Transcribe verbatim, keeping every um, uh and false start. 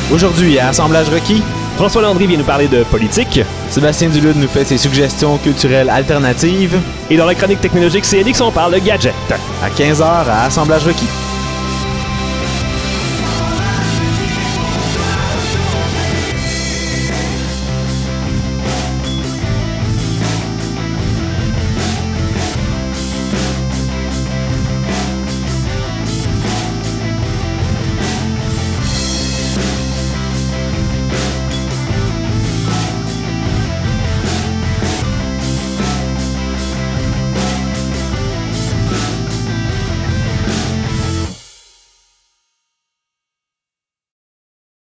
Aujourd'hui, à Assemblage requis, François Landry vient nous parler de politique. Sébastien Dulude nous fait ses suggestions culturelles alternatives. Et dans la chronique technologique C N X, on parle de gadgets. À quinze heures, à Assemblage requis.